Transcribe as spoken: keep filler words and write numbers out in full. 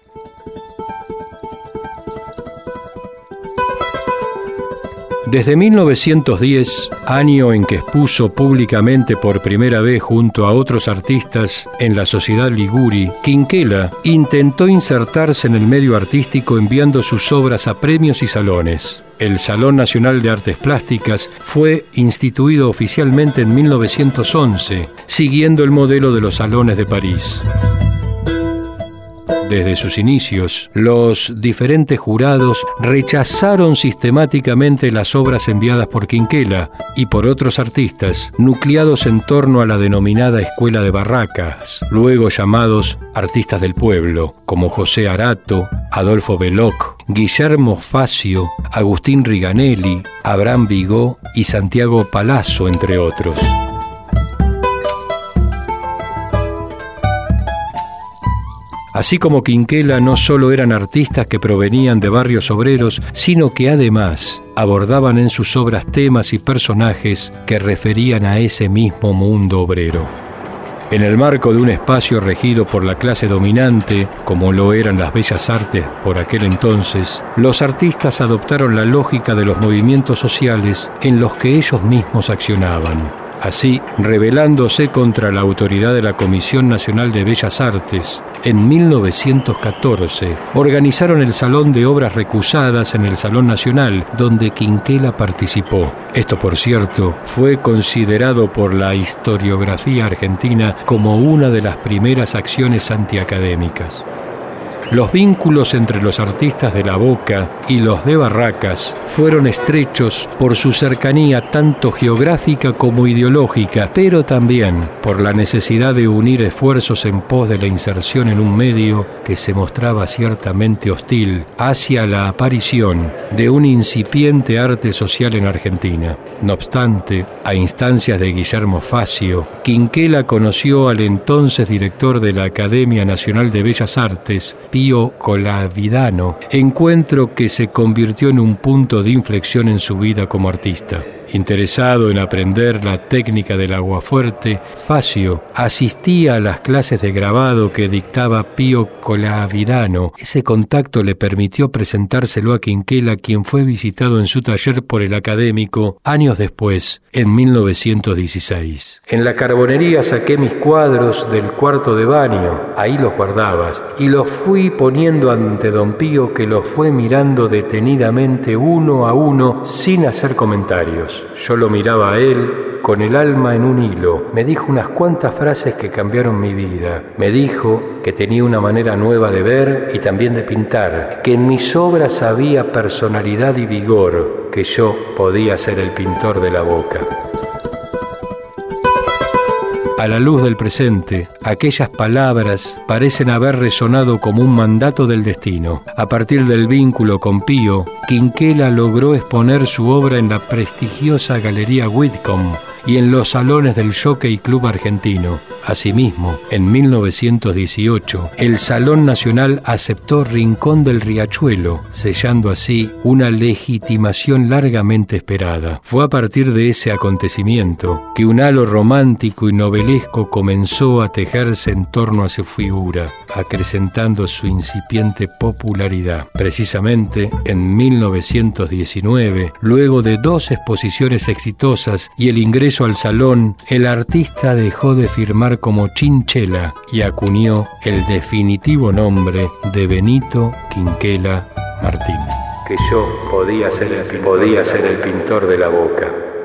Desde mil novecientos diez, año en que expuso públicamente por primera vez junto a otros artistas en la Sociedad Liguri, Quinquela intentó insertarse en el medio artístico enviando sus obras a premios y salones. El Salón Nacional de Artes Plásticas fue instituido oficialmente en mil novecientos once, siguiendo el modelo de los salones de París. Desde sus inicios, los diferentes jurados rechazaron sistemáticamente las obras enviadas por Quinquela y por otros artistas, nucleados en torno a la denominada Escuela de Barracas, luego llamados artistas del pueblo, como José Arato, Adolfo Belloc, Guillermo Facio, Agustín Riganelli, Abraham Bigot y Santiago Palazzo, entre otros. Así como Quinquela, no solo eran artistas que provenían de barrios obreros, sino que además abordaban en sus obras temas y personajes que referían a ese mismo mundo obrero. En el marco de un espacio regido por la clase dominante, como lo eran las bellas artes por aquel entonces, los artistas adoptaron la lógica de los movimientos sociales en los que ellos mismos accionaban. Así, rebelándose contra la autoridad de la Comisión Nacional de Bellas Artes, en mil novecientos catorce organizaron el Salón de Obras Recusadas en el Salón Nacional, donde Quinquela participó. Esto, por cierto, fue considerado por la historiografía argentina como una de las primeras acciones antiacadémicas. Los vínculos entre los artistas de La Boca y los de Barracas fueron estrechos por su cercanía tanto geográfica como ideológica, pero también por la necesidad de unir esfuerzos en pos de la inserción en un medio que se mostraba ciertamente hostil hacia la aparición de un incipiente arte social en Argentina. No obstante, a instancias de Guillermo Facio, Quinquela conoció al entonces director de la Academia Nacional de Bellas Artes, Pío Colavidano, encuentro que se convirtió en un punto de inflexión en su vida como artista. Interesado en aprender la técnica del aguafuerte, Facio asistía a las clases de grabado que dictaba Pío Colavidano. Ese contacto le permitió presentárselo a Quinquela, quien fue visitado en su taller por el académico años después, en mil novecientos dieciséis. En la carbonería saqué mis cuadros del cuarto de baño, ahí los guardabas, y los fui poniendo ante don Pío, que los fue mirando detenidamente uno a uno sin hacer comentarios. Yo lo miraba a él con el alma en un hilo. Me dijo unas cuantas frases que cambiaron mi vida. Me dijo que tenía una manera nueva de ver y también de pintar, que en mis obras había personalidad y vigor, que yo podía ser el pintor de La Boca. A la luz del presente, aquellas palabras parecen haber resonado como un mandato del destino. A partir del vínculo con Pío, Quinquela logró exponer su obra en la prestigiosa Galería Whitcomb y en los salones del Jockey Club argentino. Asimismo, en mil novecientos dieciocho, el Salón Nacional aceptó Rincón del Riachuelo, sellando así una legitimación largamente esperada. Fue a partir de ese acontecimiento que un halo romántico y novelesco comenzó a tejerse en torno a su figura, acrecentando su incipiente popularidad. Precisamente en mil novecientos diecinueve, luego de dos exposiciones exitosas y el ingreso al salón, el artista dejó de firmar como Chinchela y acuñó el definitivo nombre de Benito Quinquela Martín. Que yo podía ser el, podía ser el pintor de La Boca.